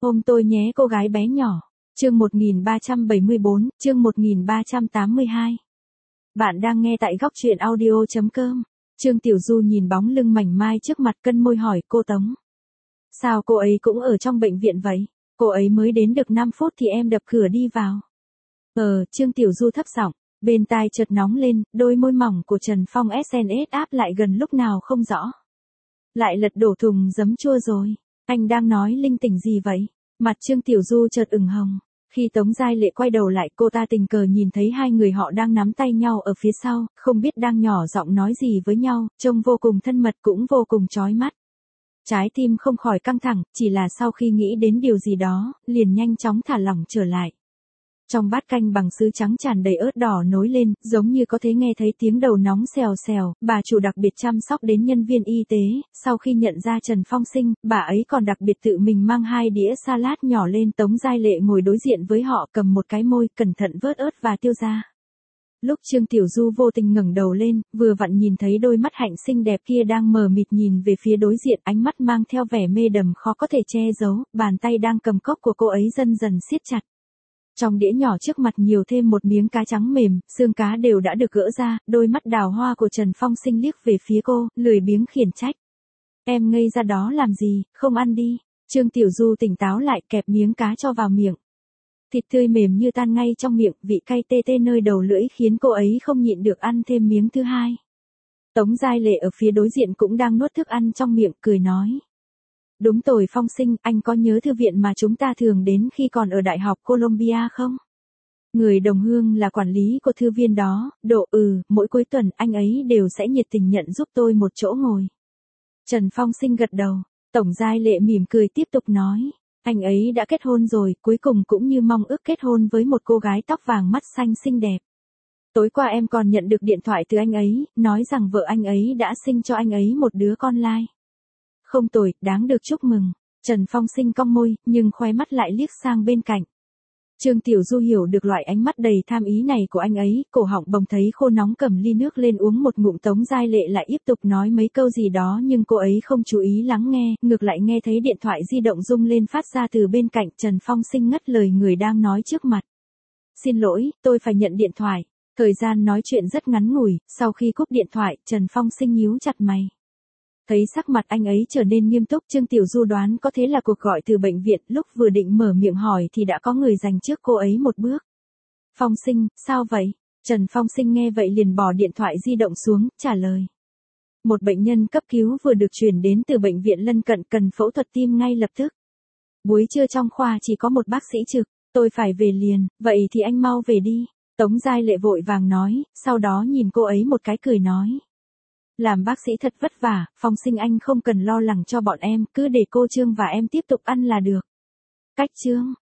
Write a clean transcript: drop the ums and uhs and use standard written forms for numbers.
Ôm tôi nhé cô gái bé nhỏ. Chương 1374, chương 1382. Bạn đang nghe tại góc truyện audio.com. Trương Tiểu Du nhìn bóng lưng mảnh mai trước mặt cân môi hỏi cô Tống. Sao cô ấy cũng ở trong bệnh viện vậy? Cô ấy mới đến được 5 phút thì em đập cửa đi vào. Trương Tiểu Du thấp giọng, bên tai chợt nóng lên, đôi môi mỏng của Trần Phong SNS áp lại gần lúc nào không rõ. Lại lật đổ thùng giấm chua rồi. Anh đang nói linh tinh gì vậy? Mặt Trương Tiểu Du chợt ửng hồng. Khi Tống Giai Lệ quay đầu lại, cô ta tình cờ nhìn thấy hai người họ đang nắm tay nhau ở phía sau, không biết đang nhỏ giọng nói gì với nhau, trông vô cùng thân mật cũng vô cùng chói mắt. Trái tim không khỏi căng thẳng, chỉ là sau khi nghĩ đến điều gì đó, liền nhanh chóng thả lỏng trở lại. Trong bát canh bằng sứ trắng tràn đầy ớt đỏ nối lên, giống như có thể nghe thấy tiếng đầu nóng xèo xèo, bà chủ đặc biệt chăm sóc đến nhân viên y tế, sau khi nhận ra Trần Phong sinh, bà ấy còn đặc biệt tự mình mang 2 đĩa salad nhỏ lên. Tống Giai Lệ ngồi đối diện với họ, cầm một cái môi, cẩn thận vớt ớt và tiêu ra. Lúc Trương Tiểu Du vô tình ngẩng đầu lên, vừa vặn nhìn thấy đôi mắt hạnh xinh đẹp kia đang mờ mịt nhìn về phía đối diện, ánh mắt mang theo vẻ mê đầm khó có thể che giấu, bàn tay đang cầm cốc của cô ấy dần dần siết chặt. Trong đĩa nhỏ trước mặt nhiều thêm một miếng cá trắng mềm, xương cá đều đã được gỡ ra, đôi mắt đào hoa của Trần Phong sinh liếc về phía cô, lười biếng khiển trách. Em ngây ra đó làm gì, không ăn đi. Trương Tiểu Du tỉnh táo lại, kẹp miếng cá cho vào miệng. Thịt tươi mềm như tan ngay trong miệng, vị cay tê tê nơi đầu lưỡi khiến cô ấy không nhịn được ăn thêm miếng thứ hai. Tống Giai Lệ ở phía đối diện cũng đang nuốt thức ăn trong miệng, cười nói. Đúng rồi Phong sinh, anh có nhớ thư viện mà chúng ta thường đến khi còn ở Đại học Columbia không? Người đồng hương là quản lý của thư viện đó, mỗi cuối tuần anh ấy đều sẽ nhiệt tình nhận giúp tôi một chỗ ngồi. Trần Phong sinh gật đầu, Tổng Giai Lệ mỉm cười tiếp tục nói. Anh ấy đã kết hôn rồi, cuối cùng cũng như mong ước kết hôn với một cô gái tóc vàng mắt xanh xinh đẹp. Tối qua em còn nhận được điện thoại từ anh ấy, nói rằng vợ anh ấy đã sinh cho anh ấy một đứa con lai. Không tồi, đáng được chúc mừng. Trần Phong sinh cong môi, nhưng khóe mắt lại liếc sang bên cạnh. Trương Tiểu Du hiểu được loại ánh mắt đầy tham ý này của anh ấy, cổ họng bỗng thấy khô nóng, cầm ly nước lên uống một ngụm. Tống Giai Lệ lại tiếp tục nói mấy câu gì đó nhưng cô ấy không chú ý lắng nghe, ngược lại nghe thấy điện thoại di động rung lên phát ra từ bên cạnh. Trần Phong sinh ngắt lời người đang nói trước mặt. Xin lỗi, tôi phải nhận điện thoại. Thời gian nói chuyện rất ngắn ngủi, sau khi cúp điện thoại, Trần Phong sinh nhíu chặt mày. Thấy sắc mặt anh ấy trở nên nghiêm túc, Trương Tiểu Du đoán có thế là cuộc gọi từ bệnh viện, lúc vừa định mở miệng hỏi thì đã có người giành trước cô ấy một bước. Phong sinh, sao vậy? Trần Phong sinh nghe vậy liền bỏ điện thoại di động xuống, trả lời. Một bệnh nhân cấp cứu vừa được chuyển đến từ bệnh viện lân cận, cần phẫu thuật tim ngay lập tức. Buổi trưa trong khoa chỉ có một bác sĩ trực, tôi phải về liền, vậy thì anh mau về đi. Tống Giai Lệ vội vàng nói, sau đó nhìn cô ấy một cái cười nói. Làm bác sĩ thật vất vả, Phong sinh anh không cần lo lắng cho bọn em, cứ để cô Trương và em tiếp tục ăn là được. Cách Trương,